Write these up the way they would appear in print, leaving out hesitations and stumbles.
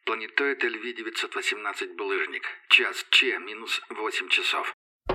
Планетоид LV-918 булыжник. Час Ч минус 8 часов.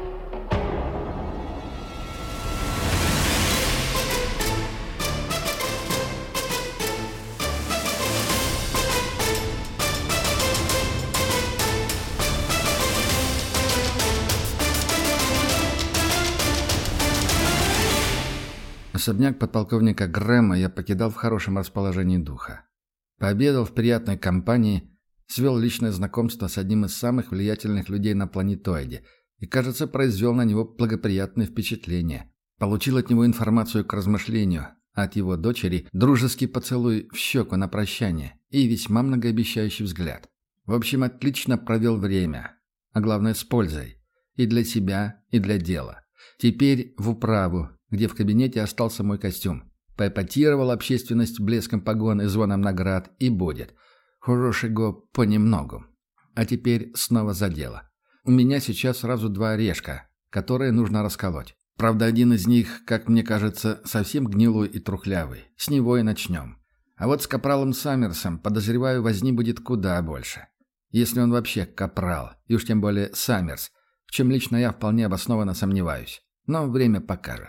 Особняк подполковника Грэма я покидал в хорошем расположении духа. Пообедал в приятной компании, свел личное знакомство с одним из самых влиятельных людей на планетоиде и, кажется, произвел на него благоприятное впечатление. Получил от него информацию к размышлению, а от его дочери дружеский поцелуй в щеку на прощание и весьма многообещающий взгляд. В общем, отлично провел время, а главное с пользой. И для себя, и для дела. Теперь в управу, где в кабинете остался мой костюм. Поэпатировал общественность блеском погон и звоном наград, и будет. Хорошего понемногу. А теперь снова за дело. У меня сейчас сразу два орешка, которые нужно расколоть. Правда, один из них, как мне кажется, совсем гнилой и трухлявый. С него и начнем. А вот с капралом Саммерсом, подозреваю, возни будет куда больше. Если он вообще капрал, и уж тем более Саммерс, в чем лично я вполне обоснованно сомневаюсь. Но время покажет.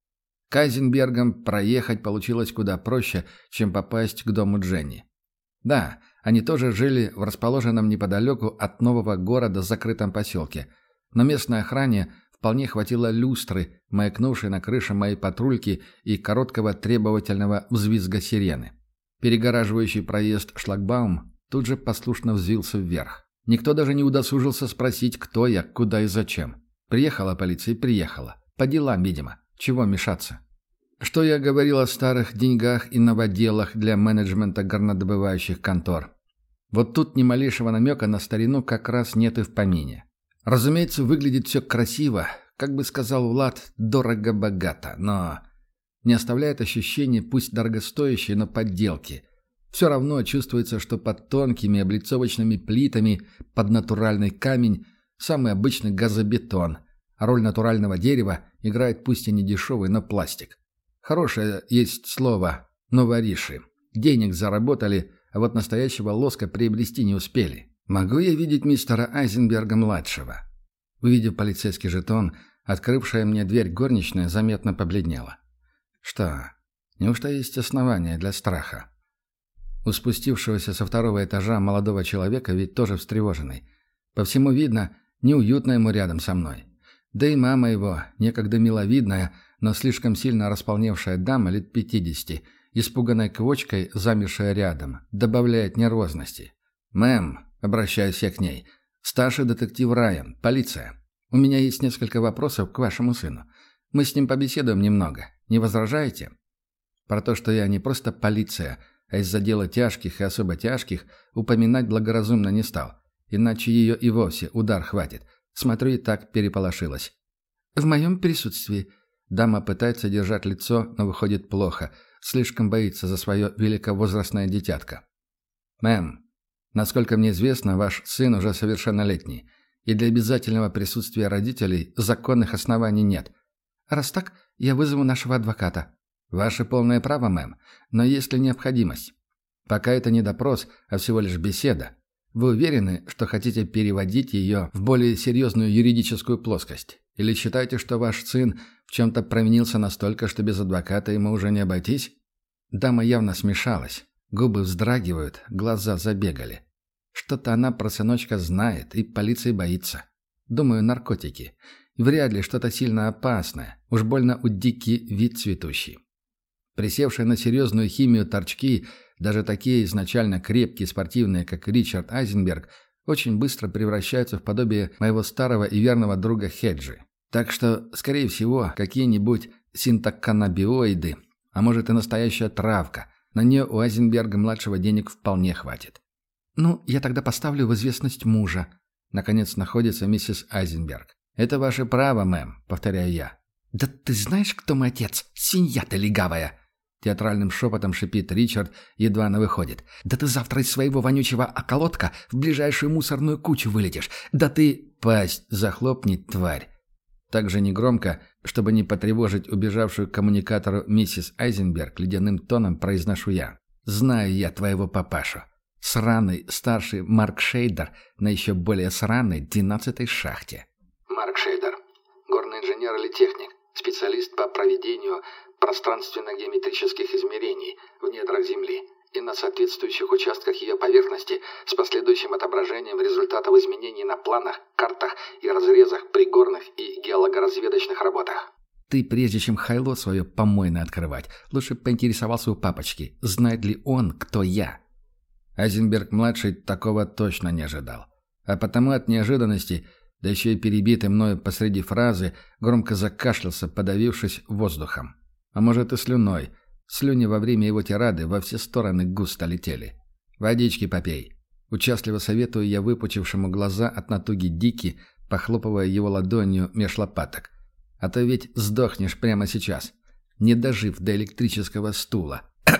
К Айзенбергам проехать получилось куда проще, чем попасть к дому Дженни. Да, они тоже жили в расположенном неподалеку от нового города закрытом поселке, но местной охране вполне хватило люстры, маякнувшей на крыше моей патрульки и короткого требовательного взвизга сирены. Перегораживающий проезд шлагбаум тут же послушно взвился вверх. Никто даже не удосужился спросить, кто я, куда и зачем. Приехала полиция и приехала. По делам, видимо. Чего мешаться? Что я говорил о старых деньгах и новоделах для менеджмента горнодобывающих контор? Вот тут ни малейшего намека на старину как раз нет и в помине. Разумеется, выглядит все красиво, как бы сказал Влад, дорого-богато, но не оставляет ощущения, пусть дорогостоящей, но подделки. Все равно чувствуется, что под тонкими облицовочными плитами, под натуральный камень, самый обычный газобетон, а роль натурального дерева играет пусть и не дешевый, но пластик. Хорошее есть слово «новориши». Денег заработали, а вот настоящего лоска приобрести не успели. Могу я видеть мистера Айзенберга-младшего? Увидев полицейский жетон, открывшая мне дверь горничная заметно побледнела. Что, неужто есть основания для страха? У спустившегося со второго этажа молодого человека ведь тоже встревоженный. По всему видно, неуютно ему рядом со мной. Да и мама его, некогда миловидная, но слишком сильно располневшая дама лет 50, испуганной квочкой, замершая рядом, добавляет нервозности. «Мэм», — обращаюсь я к ней, — «старший детектив Райан, полиция. У меня есть несколько вопросов к вашему сыну. Мы с ним побеседуем немного. Не возражаете?» Про то, что я не просто полиция, а из-за дела тяжких и особо тяжких, упоминать благоразумно не стал. Иначе ее и вовсе удар хватит. Смотрю, и так переполошилась. «В моем присутствии...» Дама пытается держать лицо, но выходит плохо. Слишком боится за свое великовозрастное дитятко. «Мэм, насколько мне известно, ваш сын уже совершеннолетний, и для обязательного присутствия родителей законных оснований нет. Раз так, я вызову нашего адвоката». «Ваше полное право, мэм, но есть ли необходимость? Пока это не допрос, а всего лишь беседа. Вы уверены, что хотите переводить ее в более серьезную юридическую плоскость? Или считаете, что ваш сын в чем-то провинился настолько, что без адвоката ему уже не обойтись?» Дама явно смешалась. Губы вздрагивают, глаза забегали. Что-то она про сыночка знает и полиции боится. Думаю, наркотики. Вряд ли что-то сильно опасное. Уж больно у дикий вид цветущий. Присевшие на серьезную химию торчки, даже такие изначально крепкие и спортивные, как Ричард Айзенберг, очень быстро превращаются в подобие моего старого и верного друга Хеджи. Так что, скорее всего, какие-нибудь синтоканнабиоиды, а может и настоящая травка. На нее у Айзенберга-младшего денег вполне хватит. «Ну, я тогда поставлю в известность мужа», — наконец находится миссис Айзенберг. «Это ваше право, мэм», — повторяю я. «Да ты знаешь, кто мой отец? Свинья ты легавая!» Театральным шепотом шипит Ричард, едва она выходит. «Да ты завтра из своего вонючего околотка в ближайшую мусорную кучу вылетишь! Да ты...» «Пасть захлопни, тварь!» Так же негромко, чтобы не потревожить убежавшую к коммуникатору миссис Айзенберг, ледяным тоном произношу я. «Знаю я твоего папашу. Сраный старший Марк Шейдер на еще более сраной 12-й шахте. Марк Шейдер. Горный инженер или техник. Специалист по проведению пространственно-геометрических измерений в недрах Земли и на соответствующих участках ее поверхности с последующим отображением результатов изменений на планах, картах и разрезах при горных и геологоразведочных работах. Ты, прежде чем хайло свое помойное открывать, лучше поинтересовался у папочки, знает ли он, кто я. Айзенберг-младший такого точно не ожидал. А потому от неожиданности, да еще и перебитый мною посреди фразы, громко закашлялся, подавившись воздухом. А может и слюной. Слюни во время его тирады во все стороны густо летели. «Водички попей». Участливо советую я выпучившему глаза от натуги Дики, похлопывая его ладонью меж лопаток. «А то ведь сдохнешь прямо сейчас, не дожив до электрического стула».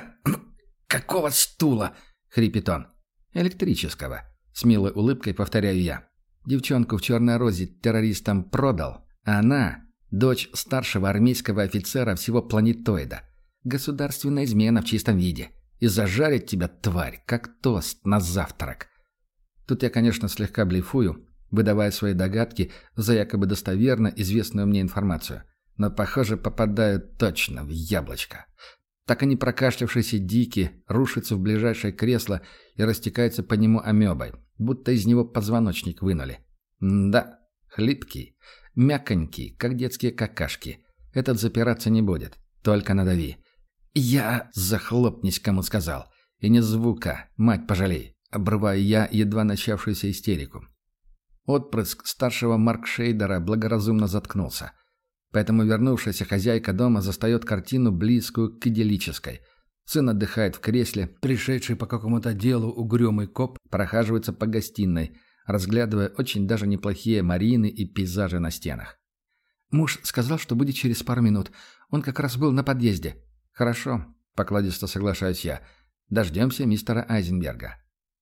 «Какого стула?» — хрипит он. «Электрического», — с милой улыбкой повторяю я. «Девчонку в черной розе террористам продал, а она — дочь старшего армейского офицера всего планетоида. Государственная измена в чистом виде. И зажарит тебя, тварь, как тост на завтрак». Тут я, конечно, слегка блефую, выдавая свои догадки за якобы достоверно известную мне информацию. Но, похоже, попадаю точно в яблочко. Так и не прокашлявшийся Дики рушится в ближайшее кресло и растекается по нему амебой, будто из него позвоночник вынули. Да, хлипкий, мяконький, как детские какашки. Этот запираться не будет, только надави. «Я захлопнись, кому сказал. И не звука, мать пожалей», — обрываю я едва начавшуюся истерику. Отпрыск старшего Марк Шейдера благоразумно заткнулся. Поэтому вернувшаяся хозяйка дома застает картину, близкую к идиллической. Сын отдыхает в кресле, пришедший по какому-то делу угрюмый коп прохаживается по гостиной, разглядывая очень даже неплохие марины и пейзажи на стенах. «Муж сказал, что будет через пару минут. Он как раз был на подъезде». «Хорошо», — покладисто соглашаюсь я. «Дождемся мистера Айзенберга».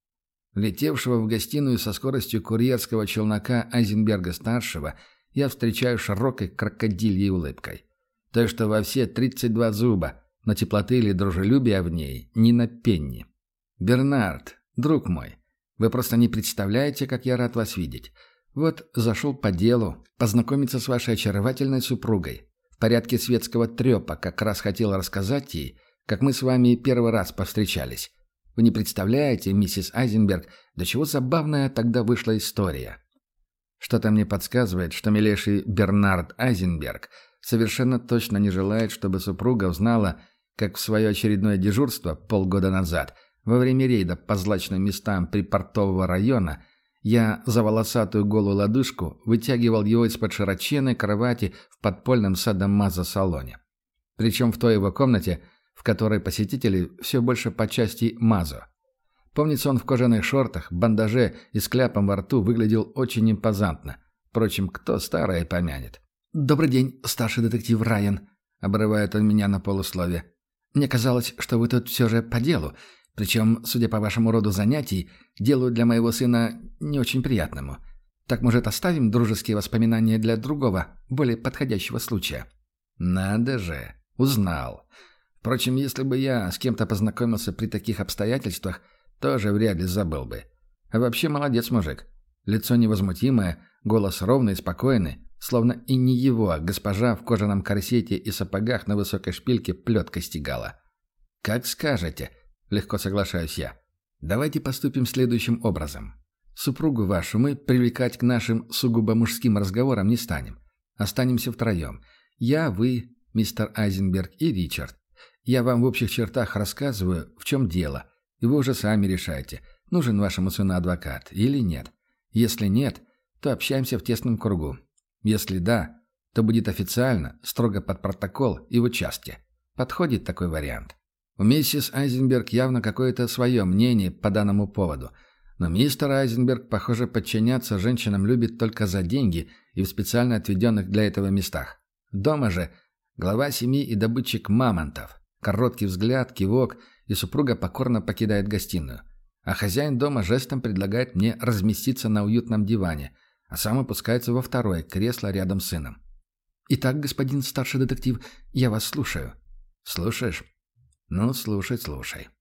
Летевшего в гостиную со скоростью курьерского челнока Айзенберга-старшего я встречаю широкой крокодильей улыбкой. То, что во все 32 зуба, но теплоты или дружелюбия в ней ни на пенни. «Бернард, друг мой, вы просто не представляете, как я рад вас видеть. Вот зашел по делу, познакомиться с вашей очаровательной супругой. В порядке светского трепа как раз хотел рассказать ей, как мы с вами первый раз повстречались. Вы не представляете, миссис Айзенберг, до чего забавная тогда вышла история». Что-то мне подсказывает, что милейший Бернард Айзенберг совершенно точно не желает, чтобы супруга узнала, как в свое очередное дежурство полгода назад, во время рейда по злачным местам припортового района, я за волосатую голую лодыжку вытягивал его из-под широченной кровати в подпольном садомазо-салоне. Причем в той его комнате, в которой посетители все больше по части мазо. Помнится, он в кожаных шортах, бандаже и с кляпом во рту выглядел очень импозантно. Впрочем, кто старое помянет. «Добрый день, старший детектив Райан», — обрывает он меня на полуслове. «Мне казалось, что вы тут все же по делу. Причем, судя по вашему роду занятий, делу для моего сына не очень приятному. Так, может, оставим дружеские воспоминания для другого, более подходящего случая?» «Надо же, узнал. Впрочем, если бы я с кем-то познакомился при таких обстоятельствах, тоже вряд ли забыл бы. А вообще молодец мужик. Лицо невозмутимое, голос ровный, спокойный, словно и не его, а госпожа в кожаном корсете и сапогах на высокой шпильке плеткой стегала. «Как скажете», — легко соглашаюсь я. «Давайте поступим следующим образом. Супругу вашу мы привлекать к нашим сугубо мужским разговорам не станем. Останемся втроем. Я, вы, мистер Айзенберг и Ричард. Я вам в общих чертах рассказываю, в чем дело, и вы уже сами решаете, нужен вашему сыну адвокат или нет. Если нет, то общаемся в тесном кругу. Если да, то будет официально, строго под протокол и в участке. Подходит такой вариант?» У миссис Айзенберг явно какое-то свое мнение по данному поводу, но мистер Айзенберг, похоже, подчиняться женщинам любит только за деньги и в специально отведенных для этого местах. Дома же глава семьи и добытчик мамонтов. Короткий взгляд, кивок, и супруга покорно покидает гостиную. А хозяин дома жестом предлагает мне разместиться на уютном диване, а сам опускается во второе кресло рядом с сыном. «Итак, господин старший детектив, я вас слушаю». «Слушаешь?» «Ну, слушай.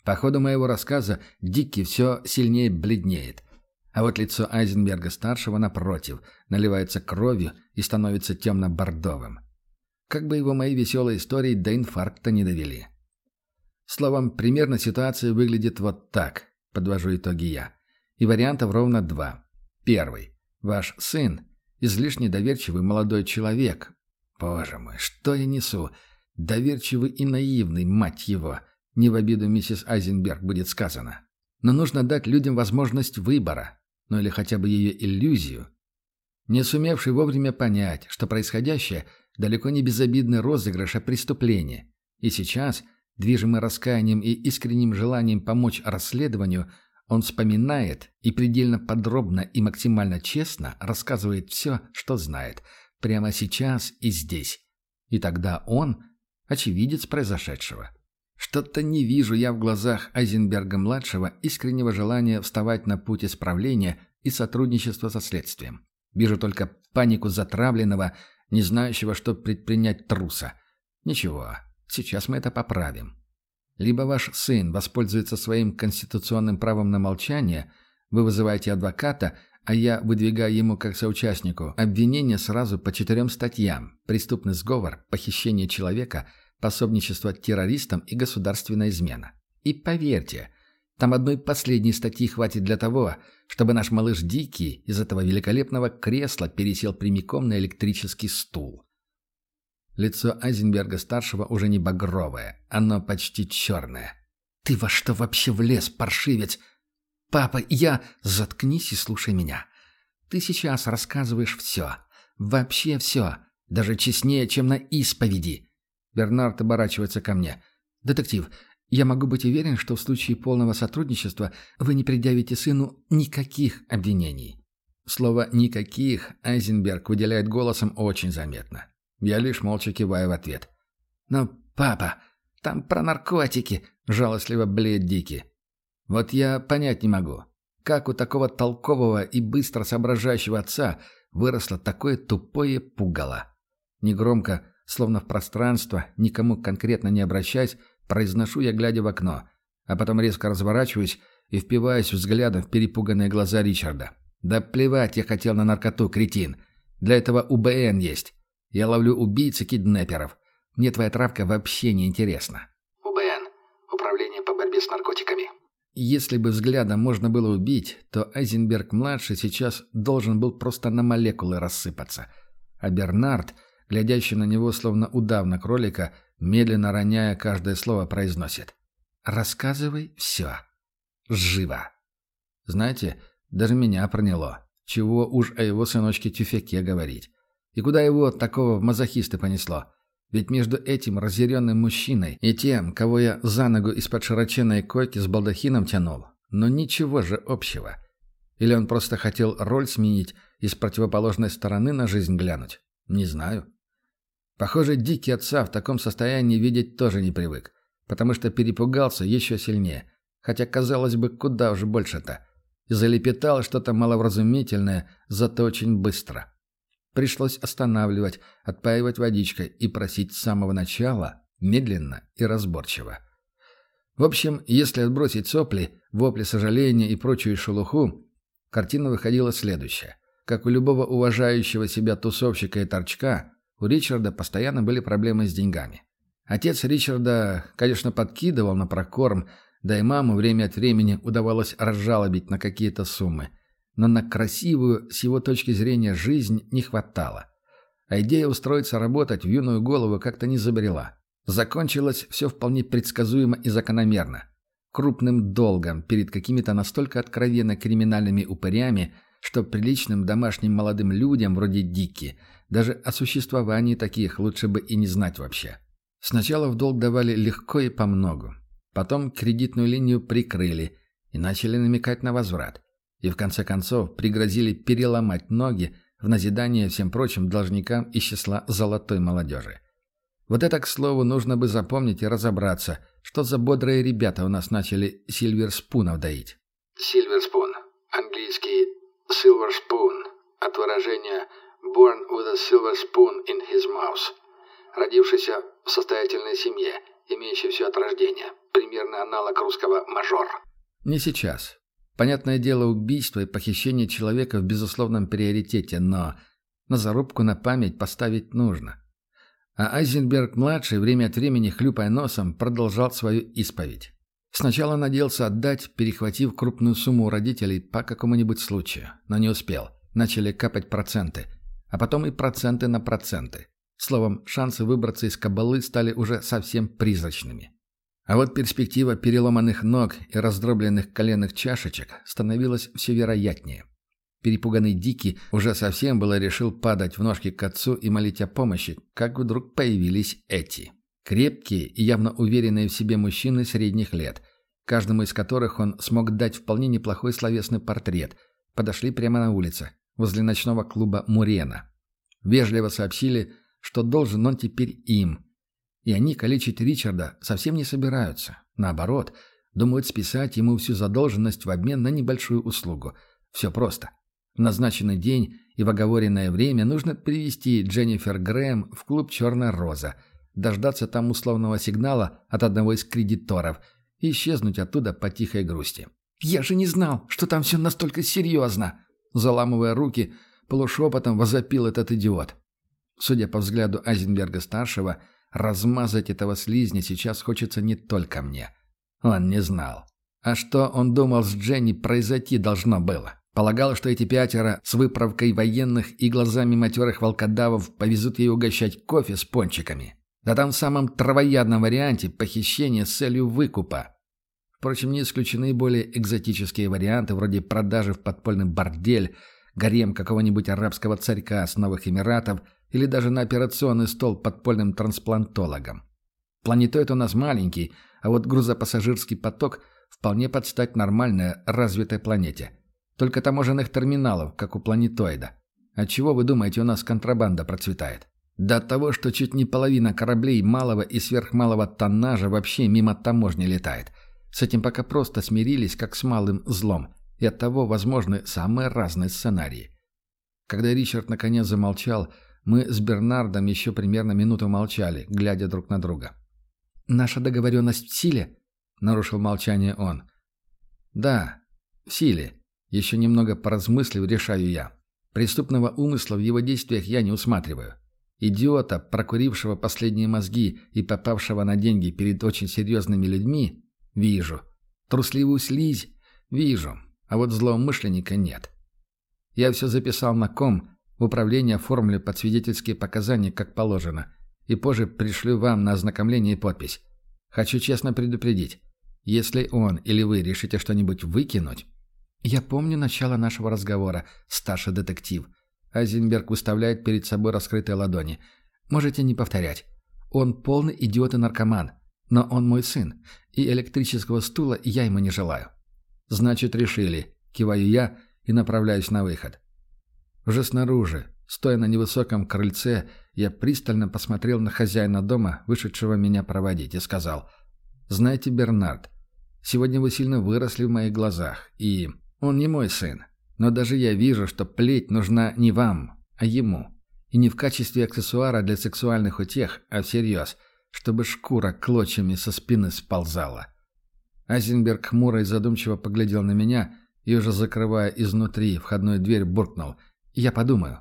По ходу моего рассказа Дикий все сильнее бледнеет. А вот лицо Айзенберга-старшего, напротив, наливается кровью и становится темно-бордовым. Как бы его мои веселые истории до инфаркта не довели. Словом, примерно ситуация выглядит вот так, подвожу итоги я. И вариантов ровно два. Первый. Ваш сын – излишне доверчивый молодой человек. Боже мой, что я несу? Доверчивый и наивный, мать его. Не в обиду миссис Айзенберг будет сказано. Но нужно дать людям возможность выбора. Ну или хотя бы ее иллюзию. Не сумевший вовремя понять, что происходящее далеко не безобидный розыгрыш, а преступление. И сейчас, движимый раскаянием и искренним желанием помочь расследованию, он вспоминает и предельно подробно и максимально честно рассказывает все, что знает, прямо сейчас и здесь. И тогда он – очевидец произошедшего. Что-то не вижу я в глазах Айзенберга-младшего искреннего желания вставать на путь исправления и сотрудничества со следствием. Вижу только панику затравленного, не знающего, что предпринять труса. Ничего, сейчас мы это поправим. Либо ваш сын воспользуется своим конституционным правом на молчание, вы вызываете адвоката, а я выдвигаю ему как соучастнику обвинение сразу по 4 статьям: преступный сговор, похищение человека, пособничество террористам и государственная измена. И поверьте, там одной последней статьи хватит для того, чтобы наш малыш Дикий из этого великолепного кресла пересел прямиком на электрический стул. Лицо Айзенберга-старшего уже не багровое, оно почти черное. «Ты во что вообще влез, паршивец? Папа, я...» «Заткнись и слушай меня. Ты сейчас рассказываешь все. Вообще все. Даже честнее, чем на исповеди». Бернард оборачивается ко мне. «Детектив, я могу быть уверен, что в случае полного сотрудничества вы не предъявите сыну никаких обвинений». Слово «никаких» Айзенберг выделяет голосом очень заметно. Я лишь молча киваю в ответ. «Но, папа, там про наркотики», — жалостливо блеет Дикий. «Вот я понять не могу, как у такого толкового и быстро соображающего отца выросло такое тупое пугало». Негромко, словно в пространство, никому конкретно не обращаясь, произношу я, глядя в окно, а потом резко разворачиваюсь и впиваюсь взглядом в перепуганные глаза Ричарда. «Да плевать я хотел на наркоту, кретин. Для этого УБН есть. Я ловлю убийц и киднеперов. Мне твоя травка вообще не интересна». УБН. Управление по борьбе с наркотиками. Если бы взглядом можно было убить, то Айзенберг-младший сейчас должен был просто на молекулы рассыпаться. А Бернард, глядящий на него словно удав на кролика, медленно роняя каждое слово, произносит: «Рассказывай все. Живо». Знаете, даже меня проняло. Чего уж о его сыночке Тюфяке говорить. И куда его такого в мазохисты понесло? Ведь между этим разъяренным мужчиной и тем, кого я за ногу из-под широченной койки с балдахином тянул, но ничего же общего. Или он просто хотел роль сменить и с противоположной стороны на жизнь глянуть? Не знаю. Похоже, Дикий отца в таком состоянии видеть тоже не привык, потому что перепугался еще сильнее, хотя, казалось бы, куда уж больше-то, и залепетал что-то маловразумительное, зато очень быстро. Пришлось останавливать, отпаивать водичкой и просить с самого начала, медленно и разборчиво. В общем, если отбросить сопли, вопли сожаления и прочую шелуху, картина выходила следующая. Как у любого уважающего себя тусовщика и торчка, у Ричарда постоянно были проблемы с деньгами. Отец Ричарда, конечно, подкидывал на прокорм, да и маму время от времени удавалось разжалобить на какие-то суммы. Но на красивую, с его точки зрения, жизнь не хватало. А идея устроиться работать в юную голову как-то не забрела. Закончилось все вполне предсказуемо и закономерно. Крупным долгом перед какими-то настолько откровенно криминальными упырями, что приличным домашним молодым людям вроде Дики даже о существовании таких лучше бы и не знать вообще. Сначала в долг давали легко и помногу. Потом кредитную линию прикрыли и начали намекать на возврат. И в конце концов пригрозили переломать ноги в назидание всем прочим должникам из числа золотой молодежи. Вот это, к слову, нужно бы запомнить и разобраться, что за бодрые ребята у нас начали сильверспунов доить. Сильверспун. Английский silver spoon. От выражения born with a silver spoon in his mouth. Родившийся в состоятельной семье имеющийся от рождения. Примерный аналог русского «мажор». Не сейчас. Понятное дело, убийство и похищение человека в безусловном приоритете, но на зарубку на память поставить нужно. А Айзенберг-младший, время от времени хлюпая носом, продолжал свою исповедь. Сначала надеялся отдать, перехватив крупную сумму у родителей по какому-нибудь случаю, но не успел. Начали капать проценты. А потом и проценты на проценты. Словом, шансы выбраться из кабалы стали уже совсем призрачными. А вот перспектива переломанных ног и раздробленных коленных чашечек становилась все вероятнее. Перепуганный Дикий уже совсем было решил падать в ножки к отцу и молить о помощи, как вдруг появились эти. Крепкие и явно уверенные в себе мужчины средних лет, каждому из которых он смог дать вполне неплохой словесный портрет, подошли прямо на улице, возле ночного клуба «Мурена». Вежливо сообщили, что должен он теперь им. И они калечить Ричарда совсем не собираются. Наоборот, думают списать ему всю задолженность в обмен на небольшую услугу. Все просто. В назначенный день и в оговоренное время нужно привести Дженнифер Грэм в клуб «Черная роза», дождаться там условного сигнала от одного из кредиторов и исчезнуть оттуда по тихой грусти. «Я же не знал, что там все настолько серьезно!» Заламывая руки, полушепотом возопил этот идиот. Судя по взгляду Айзенберга-старшего, размазать этого слизня сейчас хочется не только мне. Он не знал. А что он думал с Дженни произойти должно было? Полагал, что эти 5 с выправкой военных и глазами матерых волкодавов повезут ей угощать кофе с пончиками. Да там в самом травоядном варианте похищение с целью выкупа. Впрочем, не исключены более экзотические варианты, вроде продажи в подпольный бордель, гарем какого-нибудь арабского царька с Новых Эмиратов или даже на операционный стол подпольным трансплантологом. Планетоид у нас маленький, а вот грузопассажирский поток вполне под стать нормальной развитой планете. Только таможенных терминалов, как у планетоида. Отчего, вы думаете, у нас контрабанда процветает? Да от того, что чуть не половина кораблей малого и сверхмалого тоннажа вообще мимо таможни летает. С этим пока просто смирились, как с малым злом. И оттого возможны самые разные сценарии. Когда Ричард наконец замолчал, мы с Бернардом еще примерно минуту молчали, глядя друг на друга. «Наша договоренность в силе?» — нарушил молчание он. «Да, в силе. Еще немного поразмыслив, решаю я. Преступного умысла в его действиях я не усматриваю. Идиота, прокурившего последние мозги и попавшего на деньги перед очень серьезными людьми, вижу. Трусливую слизь вижу, а вот злоумышленника нет. Я все записал на ком, в управление оформлю под свидетельские показания, как положено, и позже пришлю вам на ознакомление и подпись. Хочу честно предупредить, если он или вы решите что-нибудь выкинуть... «Я помню начало нашего разговора, старший детектив». Айзенберг выставляет перед собой раскрытые ладони. «Можете не повторять. Он полный идиот и наркоман. Но он мой сын, и электрического стула я ему не желаю». «Значит, решили», — киваю я и направляюсь на выход. Уже снаружи, стоя на невысоком крыльце, я пристально посмотрел на хозяина дома, вышедшего меня проводить, и сказал: «Знаете, Бернард, сегодня вы сильно выросли в моих глазах, и он не мой сын. Но даже я вижу, что плеть нужна не вам, а ему. И не в качестве аксессуара для сексуальных утех, а всерьез, чтобы шкура клочьями со спины сползала». Айзенберг хмуро и задумчиво поглядел на меня и, уже закрывая изнутри входную дверь, буркнул: «Я подумаю».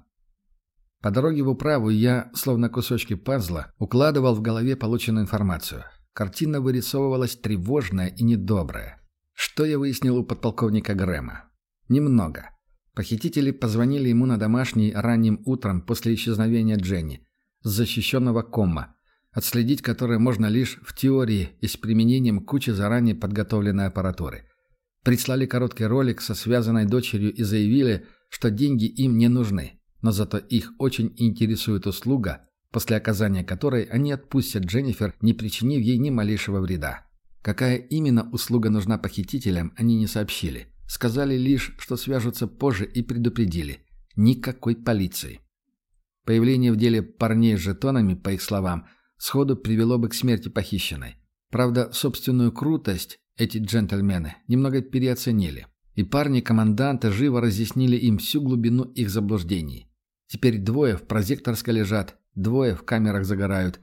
По дороге в управу я, словно кусочки пазла, укладывал в голове полученную информацию. Картина вырисовывалась тревожная и недобрая. Что я выяснил у подполковника Грэма? Немного. Похитители позвонили ему на домашний ранним утром после исчезновения Дженни, с защищенного комма, отследить которое можно лишь в теории и с применением кучи заранее подготовленной аппаратуры. Прислали короткий ролик со связанной дочерью и заявили, что деньги им не нужны, но зато их очень интересует услуга, после оказания которой они отпустят Дженнифер, не причинив ей ни малейшего вреда. Какая именно услуга нужна похитителям, они не сообщили. Сказали лишь, что свяжутся позже, и предупредили. Никакой полиции. Появление в деле парней с жетонами, по их словам, сходу привело бы к смерти похищенной. Правда, собственную крутость эти джентльмены немного переоценили. И парни-команданты живо разъяснили им всю глубину их заблуждений. Теперь 2 в прозекторской лежат, 2 в камерах загорают.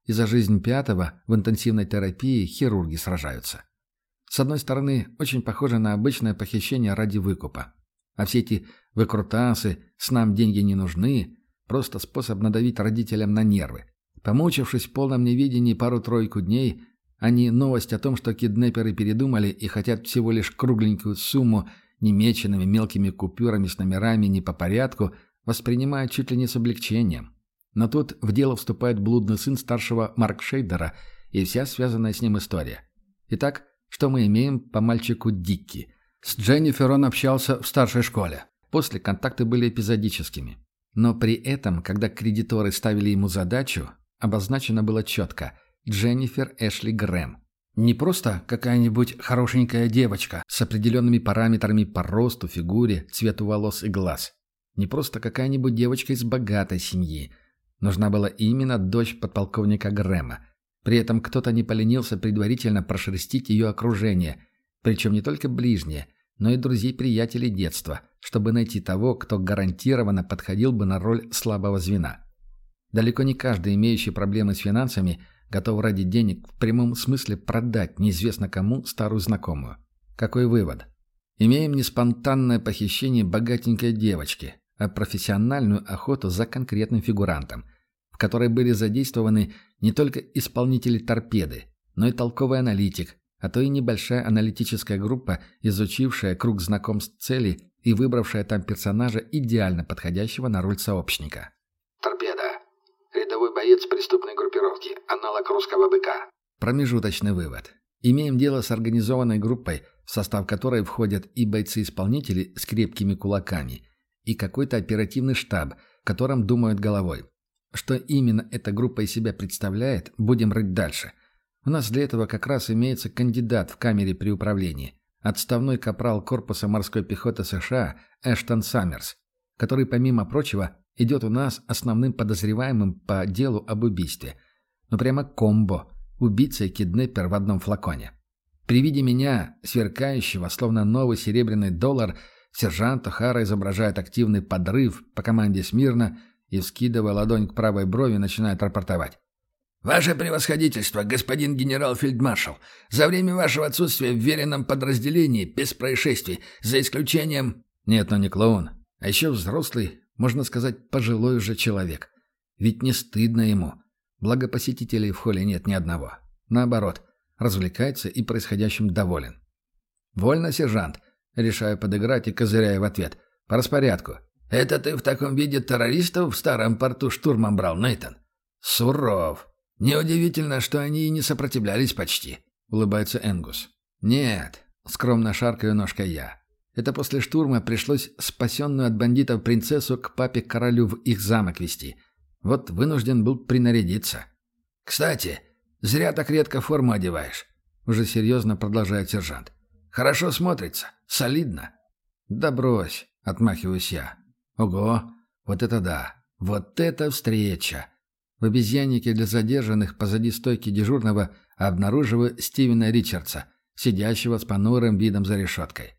и за жизнь пятого в интенсивной терапии хирурги сражаются. С одной стороны, очень похоже на обычное похищение ради выкупа. А все эти выкрутасы «с нам деньги не нужны» – просто способ надавить родителям на нервы. Помучившись в полном неведении пару-тройку дней, они новость о том, что киднеперы передумали и хотят всего лишь кругленькую сумму немеченными мелкими купюрами с номерами не по порядку, воспринимают чуть ли не с облегчением. Но тут в дело вступает блудный сын старшего Маркшейдера и вся связанная с ним история. Итак, что мы имеем по мальчику Дикки? С Дженнифер он общался в старшей школе. После контакты были эпизодическими. Но при этом, когда кредиторы ставили ему задачу, обозначено было четко Дженнифер Эшли Грэм. Не просто какая-нибудь хорошенькая девочка с определенными параметрами по росту, фигуре, цвету волос и глаз. Не просто какая-нибудь девочка из богатой семьи. Нужна была именно дочь подполковника Грэма. При этом кто-то не поленился предварительно прошерстить ее окружение, причем не только ближние, но и друзей-приятелей детства, чтобы найти того, кто гарантированно подходил бы на роль слабого звена. Далеко не каждый, имеющий проблемы с финансами, готов ради денег в прямом смысле продать неизвестно кому старую знакомую. Какой вывод? Имеем не спонтанное похищение богатенькой девочки, а профессиональную охоту за конкретным фигурантом, в которой были задействованы не только исполнители торпеды, но и толковый аналитик, а то и небольшая аналитическая группа, изучившая круг знакомств целей и выбравшая там персонажа, идеально подходящего на роль сообщника. Торпеда. Рядовой боец преступной группировки. Аналог русского быка. Промежуточный вывод. Имеем дело с организованной группой, в состав которой входят и бойцы-исполнители с крепкими кулаками, и какой-то оперативный штаб, которым думают головой. Что именно эта группа из себя представляет, будем рыть дальше. У нас для этого как раз имеется кандидат в камере при управлении, отставной капрал корпуса морской пехоты США Эштон Саммерс, который, помимо прочего, идет у нас основным подозреваемым по делу об убийстве. Ну прямо комбо. Убийца и киднеппер в одном флаконе. При виде меня, сверкающего, словно новый серебряный доллар, сержант О'Хара изображает активный подрыв по команде смирно и, вскидывая ладонь к правой брови, начинает рапортовать. «Ваше превосходительство, господин генерал-фельдмаршал, за время вашего отсутствия в веренном подразделении без происшествий, за исключением...» «Нет, но не клоун, а еще взрослый, можно сказать, пожилой уже человек. Ведь не стыдно ему. Благо посетителей в холле нет ни одного. Наоборот, развлекается и происходящим доволен. «Вольно, сержант», — решаю подыграть и козыряю в ответ. «По распорядку». «Это ты в таком виде террористов в старом порту штурмом брал, Нейтан?» «Суров. Неудивительно, что они и не сопротивлялись почти», — улыбается Энгус. «Нет», — скромно шаркаю ножкой я. «Это после штурма пришлось спасенную от бандитов принцессу к папе-королю в их замок везти. Вот вынужден был принарядиться». «Кстати, зря так редко форму одеваешь», — уже серьезно продолжает сержант. «Хорошо смотрится. Солидно». «Да брось», — отмахиваюсь я. «Ого, вот это да! Вот это встреча!» В обезьяннике для задержанных позади стойки дежурного обнаруживаю Стивена Ричардса, сидящего с понурым видом за решеткой.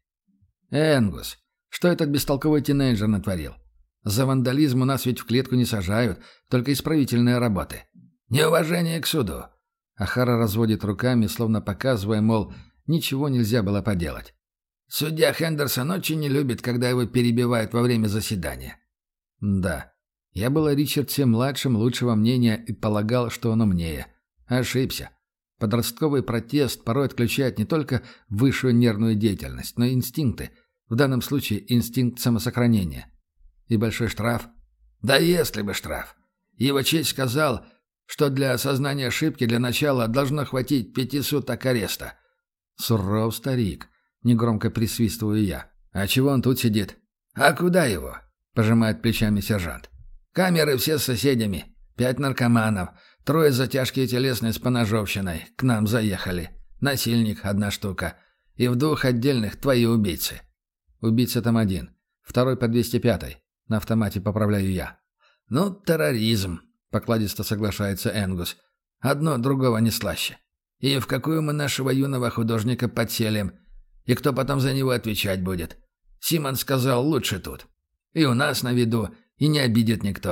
«Энгус, что этот бестолковый тинейджер натворил? За вандализм у нас ведь в клетку не сажают, только исправительные работы. Неуважение к суду». О'Хара разводит руками, словно показывая, мол, ничего нельзя было поделать. «Судья Хендерсон очень не любит, когда его перебивают во время заседания». Да, я был о Ричардсе младшим лучшего мнения и полагал, что он умнее. Ошибся. Подростковый протест порой отключает не только высшую нервную деятельность, но и инстинкты. В данном случае инстинкт самосохранения. И большой штраф? Да если бы штраф. Его честь сказал, что для осознания ошибки для начала должно хватить 5 суток ареста. Суров старик. Негромко присвистываю я. «А чего он тут сидит?» «А куда его?» — пожимает плечами сержант. «Камеры все с соседями. 5 наркоманов. 3 за тяжкие телесные с поножовщиной. К нам заехали. Насильник — 1 штука. И в 2 отдельных твои убийцы». «Убийца там 1. 2 по 205-й. На автомате поправляю я. «Ну, терроризм», — покладисто соглашается Энгус. «Одно другого не слаще. И в какую мы нашего юного художника подселим? И кто потом за него отвечать будет? Симон сказал, лучше тут. И у нас на виду, и не обидит никто.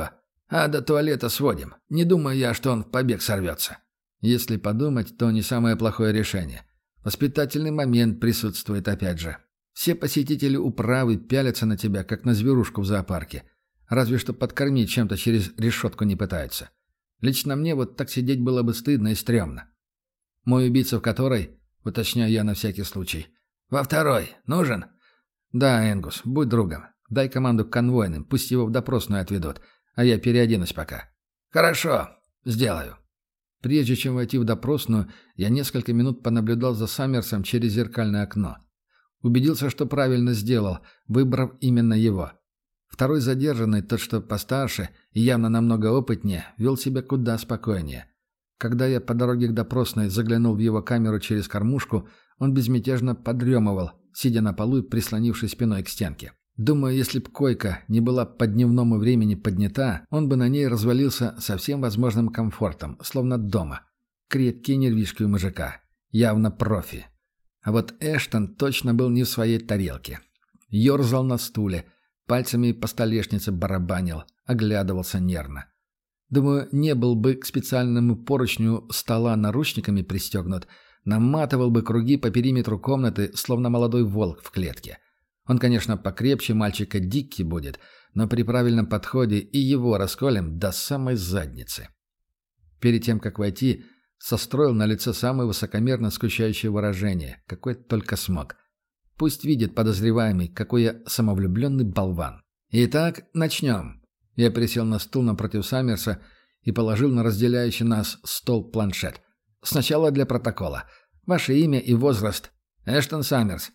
А до туалета сводим. Не думаю я, что он в побег сорвется. Если подумать, то не самое плохое решение. Воспитательный момент присутствует опять же. Все посетители управы пялятся на тебя, как на зверушку в зоопарке. Разве что подкормить чем-то через решетку не пытаются. Лично мне вот так сидеть было бы стыдно и стрёмно. Мой убийца в которой, уточняю я на всякий случай. Во второй. Нужен? Да, Энгус, будь другом. Дай команду конвойным, пусть его в допросную отведут, а я переоденусь пока. Хорошо, сделаю. Прежде чем войти в допросную, я несколько минут понаблюдал за Саммерсом через зеркальное окно. Убедился, что правильно сделал, выбрав именно его. Второй задержанный, тот, что постарше и явно намного опытнее, вел себя куда спокойнее. Когда я по дороге к допросной заглянул в его камеру через кормушку, он безмятежно подремывал, сидя на полу и прислонившись спиной к стенке. Думаю, если б койка не была по дневному времени поднята, он бы на ней развалился со всем возможным комфортом, словно дома. Крепкие нервишки у мужика. Явно профи. А вот Эштон точно был не в своей тарелке. Ёрзал на стуле, пальцами по столешнице барабанил, оглядывался нервно. Думаю, не был бы к специальному поручню стола наручниками пристегнут, наматывал бы круги по периметру комнаты, словно молодой волк в клетке. Он, конечно, покрепче мальчика Дикки будет, но при правильном подходе и его расколем до самой задницы. Перед тем, как войти, состроил на лице самое высокомерно скучающее выражение, какое только смог. Пусть видит подозреваемый, какой я самовлюбленный болван. Итак, начнем. Я присел на стул напротив Саммерса и положил на разделяющий нас стол планшет. Сначала для протокола. Ваше имя и возраст. Эштон Саммерс.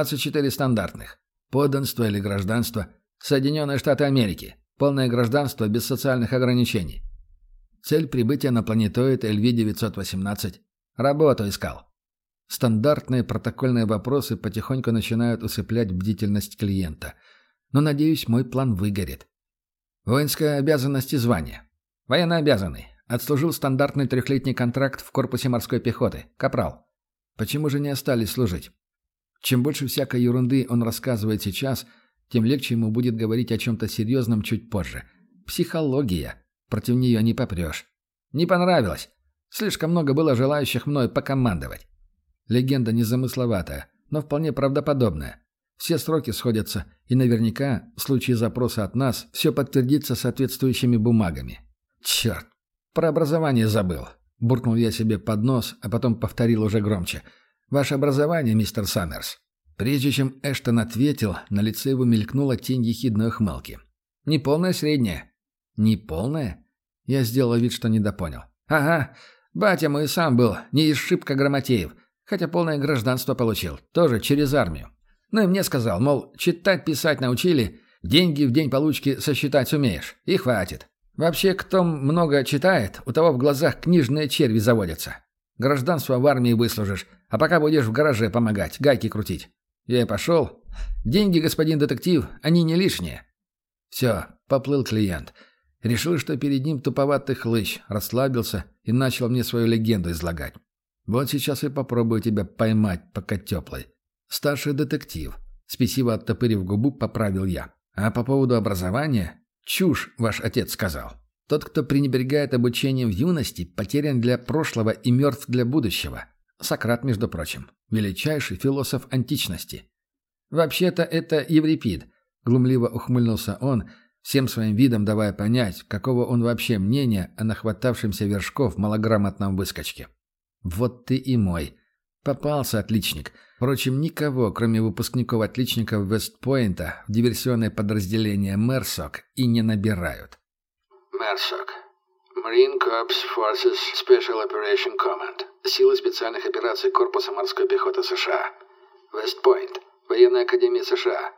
24 стандартных. Подданство или гражданство. Соединенные Штаты Америки. Полное гражданство без социальных ограничений. Цель прибытия на планетоид LV-918. Работу искал. Стандартные протокольные вопросы потихоньку начинают усыплять бдительность клиента. Но, надеюсь, мой план выгорит. Воинская обязанность и звание. Военнообязанный. Отслужил стандартный 3-летний контракт в корпусе морской пехоты. Капрал. Почему же не остались служить? Чем больше всякой ерунды он рассказывает сейчас, тем легче ему будет говорить о чем-то серьезном чуть позже. Психология. Против нее не попрешь. Не понравилось. Слишком много было желающих мною покомандовать. Легенда незамысловатая, но вполне правдоподобная. Все сроки сходятся, и наверняка, в случае запроса от нас, все подтвердится соответствующими бумагами. Черт, про образование забыл. Буркнул я себе под нос, а потом повторил уже громче. «Ваше образование, мистер Саммерс». Прежде чем Эштон ответил, на лице его мелькнула тень ехидной ухмылки. «Неполное среднее». «Неполное?» Я сделал вид, что недопонял. «Ага, батя мой сам был, не из шибко грамотеев, хотя полное гражданство получил, тоже через армию. Ну и мне сказал, мол, читать-писать научили, деньги в день получки сосчитать умеешь, и хватит. Вообще, кто много читает, у того в глазах книжные черви заводятся. Гражданство в армии выслужишь, а пока будешь в гараже помогать, гайки крутить. Я и пошел. Деньги, господин детектив, они не лишние». Все, поплыл клиент. Решил, что перед ним туповатый хлыщ, расслабился и начал мне свою легенду излагать. Вот сейчас и попробую тебя поймать, пока теплый. Старший детектив. Спесиво оттопырив губу, поправил я. А по поводу образования? Чушь, ваш отец сказал. Тот, кто пренебрегает обучением в юности, потерян для прошлого и мертв для будущего. Сократ, между прочим. Величайший философ античности. Вообще-то это Еврипид. Глумливо ухмыльнулся он, всем своим видом давая понять, какого он вообще мнения о нахватавшемся вершков малограмотном выскочке. Вот ты и мой. Попался отличник. Впрочем, никого, кроме выпускников-отличников Вестпойнта, в диверсионное подразделение МЕРСОК и не набирают. МЕРСОК. Marine Corps Forces Special Operation Command. Силы специальных операций Корпуса морской пехоты США. Вестпойнт. Военная академия США.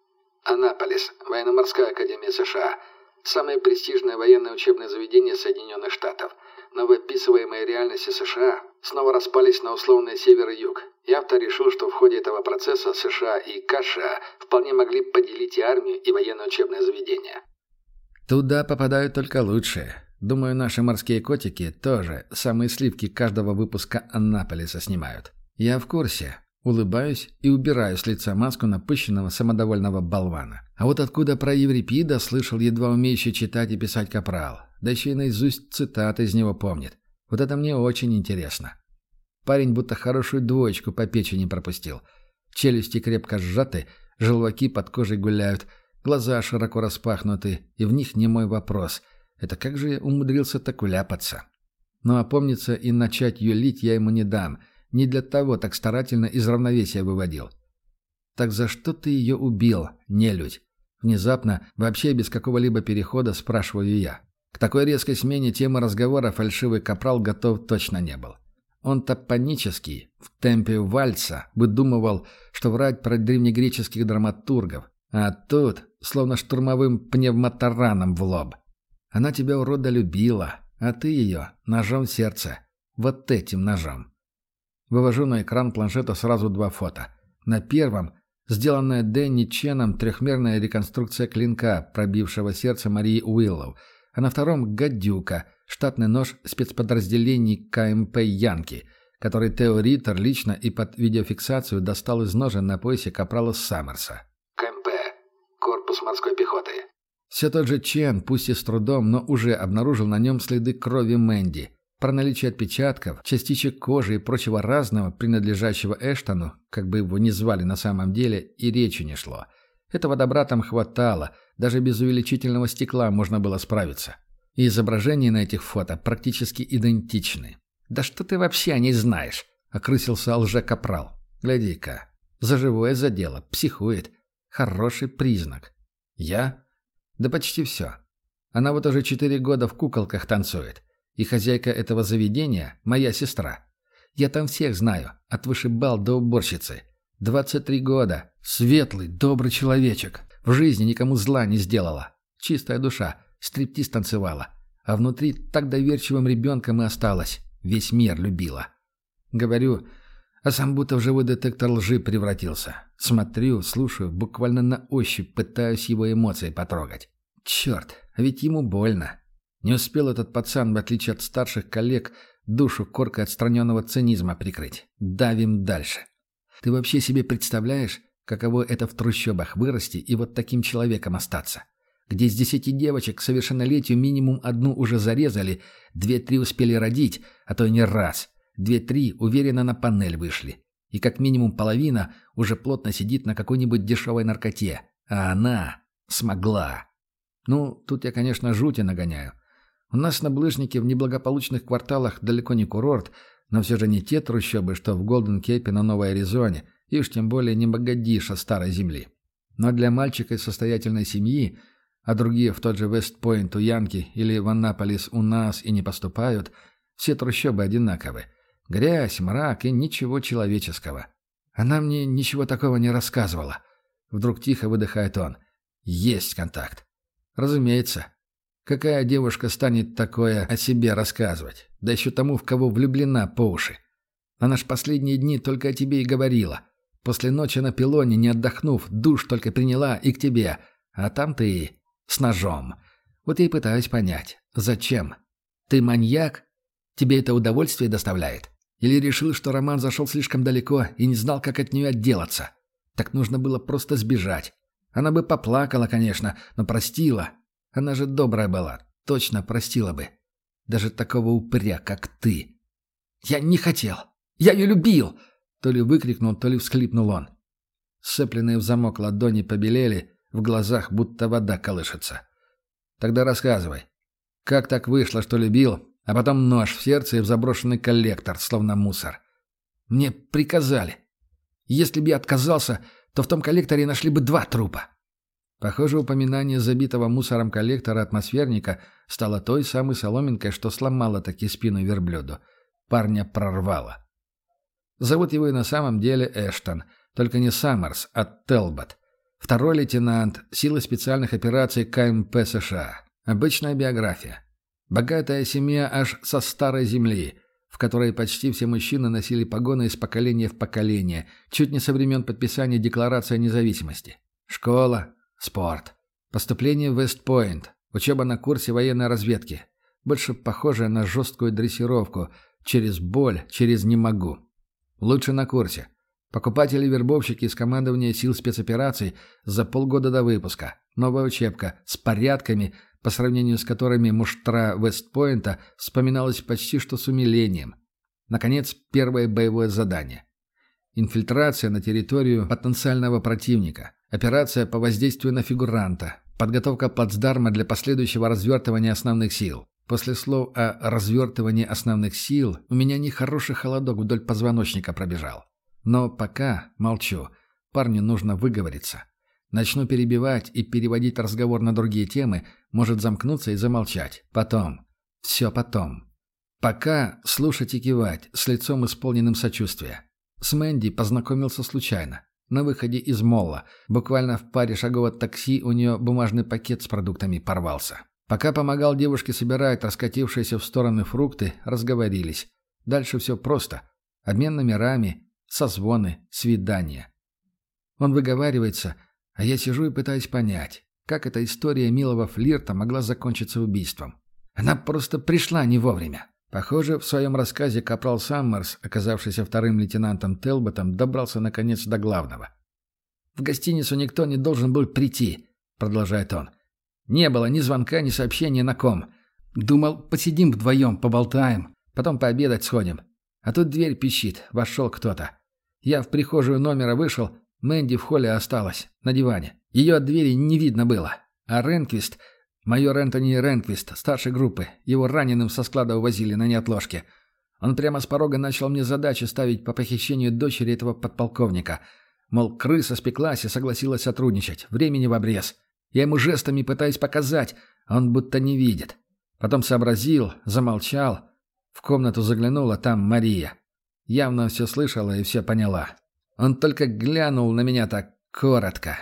Анаполис. Военно-морская академия США. Самое престижное военное учебное заведение Соединенных Штатов. Но в описываемой реальности США снова распались на условные север и юг. Я-то решил, что в ходе этого процесса США и КША вполне могли поделить и армию, и военное учебное заведение. Туда попадают только лучшие. Думаю, наши морские котики тоже самые сливки каждого выпуска Аннаполиса снимают. Я в курсе. Улыбаюсь и убираю с лица маску напыщенного самодовольного болвана. А вот откуда про Еврипида слышал едва умеющий читать и писать капрал. Да еще и наизусть цитаты из него помнит. Вот это мне очень интересно. Парень будто хорошую двоечку по печени пропустил. Челюсти крепко сжаты, желваки под кожей гуляют, глаза широко распахнуты, и в них немой вопрос. Это как же я умудрился так уляпаться? Но опомниться и начать юлить я ему не дам. Не для того так старательно из равновесия выводил. «Так за что ты ее убил, нелюдь?» Внезапно, вообще без какого-либо перехода, спрашиваю я. К такой резкой смене темы разговора фальшивый капрал готов точно не был. Он-то панический, в темпе вальса, выдумывал, что врать про древнегреческих драматургов. А тут, словно штурмовым пневмотараном в лоб. Она тебя, урода, любила, а ты ее ножом в сердце. Вот этим ножом. Вывожу на экран планшета сразу 2 фото. На первом – сделанная Дэнни Ченом трехмерная реконструкция клинка, пробившего сердце Марии Уиллоу, а на втором – гадюка, штатный нож спецподразделений КМП «Янки», который Тео Риттер лично и под видеофиксацию достал из ножен на поясе капрала Саммерса. КМП. Корпус морской пехоты. Все тот же Чен, пусть и с трудом, но уже обнаружил на нем следы крови Мэнди. Про наличие отпечатков, частичек кожи и прочего разного, принадлежащего Эштону, как бы его ни звали на самом деле, и речи не шло. Этого добра там хватало, даже без увеличительного стекла можно было справиться. И изображения на этих фото практически идентичны. «Да что ты вообще о ней знаешь?» — окрысился лже-капрал. «Гляди-ка, за живое задело, психует. Хороший признак». «Я?» «Да почти все. Она вот уже 4 года в куколках танцует. И хозяйка этого заведения – моя сестра. Я там всех знаю, от вышибал до уборщицы. 23 года. Светлый, добрый человечек. В жизни никому зла не сделала. Чистая душа. Стриптиз танцевала. А внутри так доверчивым ребенком и осталась. Весь мир любила. Говорю, а сам будто в живой детектор лжи превратился. Смотрю, слушаю, буквально на ощупь пытаюсь его эмоции потрогать. Черт, а ведь ему больно. Не успел этот пацан, в отличие от старших коллег, душу коркой отстраненного цинизма прикрыть. Давим дальше. Ты вообще себе представляешь, каково это в трущобах вырасти и вот таким человеком остаться? Где из 10 девочек к совершеннолетию минимум 1 уже зарезали, 2-3 успели родить, а то и не раз. 2-3 уверенно на панель вышли. И как минимум половина уже плотно сидит на какой-нибудь дешевой наркоте. А она смогла. Ну, тут я, конечно, жути нагоняю. У нас на Булыжнике в неблагополучных кварталах далеко не курорт, но все же не те трущобы, что в Голден-Кейпе на Новой Аризоне, и уж тем более не Могадишо старой земли. Но для мальчика из состоятельной семьи, а другие в тот же Вест-Пойнт у Янки или в Аннаполис у нас и не поступают, все трущобы одинаковы. Грязь, мрак и ничего человеческого. Она мне ничего такого не рассказывала. Вдруг тихо выдыхает он. Есть контакт. Разумеется. Какая девушка станет такое о себе рассказывать? Да еще тому, в кого влюблена по уши. Она ж последние дни только о тебе и говорила. После ночи на пилоне, не отдохнув, душ только приняла и к тебе. А там ты с ножом. Вот я и пытаюсь понять, зачем? Ты маньяк? Тебе это удовольствие доставляет? Или решил, что роман зашел слишком далеко и не знал, как от нее отделаться? Так нужно было просто сбежать. Она бы поплакала, конечно, но простила. Она же добрая была, точно простила бы. Даже такого упыря, как ты. «Я не хотел! Я ее любил!» То ли выкрикнул, то ли всхлипнул он. Сцепленные в замок ладони побелели, в глазах будто вода колышется. «Тогда рассказывай. Как так вышло, что любил, а потом нож в сердце и в заброшенный коллектор, словно мусор? Мне приказали. Если бы я отказался, то в том коллекторе нашли бы 2 трупа». Похоже, упоминание забитого мусором коллектора атмосферника стало той самой соломинкой, что сломало таки спину верблюду. Парня прорвало. Зовут его и на самом деле Эштон, только не Саммерс, а Телбот. 2-й лейтенант, силы специальных операций КМП США. Обычная биография. Богатая семья аж со старой земли, в которой почти все мужчины носили погоны из поколения в поколение, чуть не со времен подписания Декларации о независимости. Школа. Спорт. Поступление в Вест-Пойнт. Учеба на курсе военной разведки. Больше похожая на жесткую дрессировку. Через боль, через «не могу». Лучше на курсе. Покупатели-вербовщики из командования сил спецопераций за полгода до выпуска. Новая учебка с порядками, по сравнению с которыми муштра Вестпойнта вспоминалась почти что с умилением. Наконец, первое боевое задание. Инфильтрация на территорию потенциального противника. Операция по воздействию на фигуранта. Подготовка плацдарма для последующего развертывания основных сил. После слов о развертывании основных сил у меня нехороший холодок вдоль позвоночника пробежал. Но пока молчу. Парню нужно выговориться. Начну перебивать и переводить разговор на другие темы, может замкнуться и замолчать. Потом. Все потом. Пока слушать и кивать, с лицом исполненным сочувствия. С Мэнди познакомился случайно. На выходе из молла. Буквально в паре шагов от такси у нее бумажный пакет с продуктами порвался. Пока помогал девушке собирать раскатившиеся в стороны фрукты, разговорились. Дальше все просто. Обмен номерами, созвоны, свидания. Он выговаривается, а я сижу и пытаюсь понять, как эта история милого флирта могла закончиться убийством. Она просто пришла не вовремя. Похоже, в своем рассказе капрал Саммерс, оказавшийся вторым лейтенантом Телботом, добрался наконец до главного. «В гостиницу никто не должен был прийти», — продолжает он. «Не было ни звонка, ни сообщения на ком. Думал, посидим вдвоем, поболтаем, потом пообедать сходим. А тут дверь пищит, вошел кто-то. Я в прихожую номера вышел, Мэнди в холле осталась, на диване. Ее от двери не видно было. А Ренквист... Майор Энтони Ренквист, старшей группы, его раненым со склада увозили на неотложке. Он прямо с порога начал мне задачи ставить по похищению дочери этого подполковника. Мол, крыса спеклась и согласилась сотрудничать. Времени в обрез. Я ему жестами пытаюсь показать, а он будто не видит. Потом сообразил, замолчал. В комнату заглянула, там Мария. Явно все слышала и все поняла. Он только глянул на меня так коротко.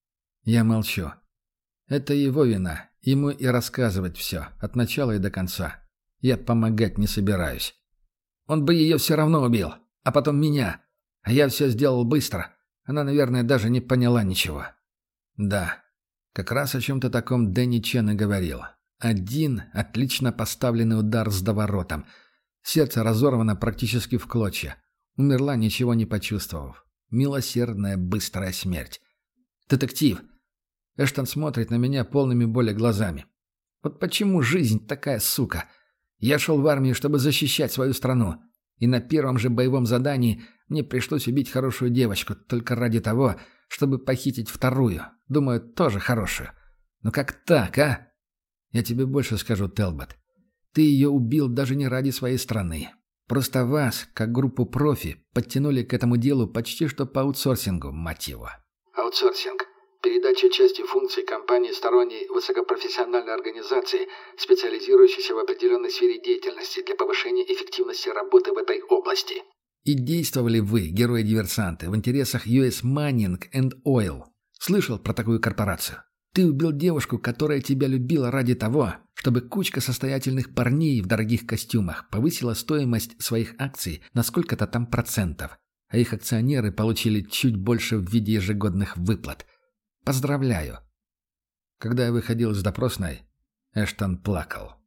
Я молчу. Это его вина. Ему и рассказывать все, от начала и до конца. Я помогать не собираюсь. Он бы ее все равно убил, а потом меня. А я все сделал быстро. Она, наверное, даже не поняла ничего. Да, как раз о чем-то таком Дэнни Чен и говорил. Один отлично поставленный удар с доворотом. Сердце разорвано практически в клочья. Умерла, ничего не почувствовав. Милосердная, быстрая смерть. Детектив. Эштон смотрит на меня полными боли глазами. Вот почему жизнь такая сука? Я шел в армию, чтобы защищать свою страну. И на первом же боевом задании мне пришлось убить хорошую девочку только ради того, чтобы похитить вторую. Думаю, тоже хорошую. Но как так, а? Я тебе больше скажу, Телбот. Ты ее убил даже не ради своей страны. Просто вас, как группу профи, подтянули к этому делу почти что по аутсорсингу, мать его. Аутсорсинг. Передача части функций компании сторонней высокопрофессиональной организации, специализирующейся в определенной сфере деятельности для повышения эффективности работы в этой области. И действовали вы, герои-диверсанты, в интересах US Mining and Oil. Слышал про такую корпорацию? Ты убил девушку, которая тебя любила ради того, чтобы кучка состоятельных парней в дорогих костюмах повысила стоимость своих акций на сколько-то там процентов, а их акционеры получили чуть больше в виде ежегодных выплат. Поздравляю. Когда я выходил из допросной, Эштон плакал.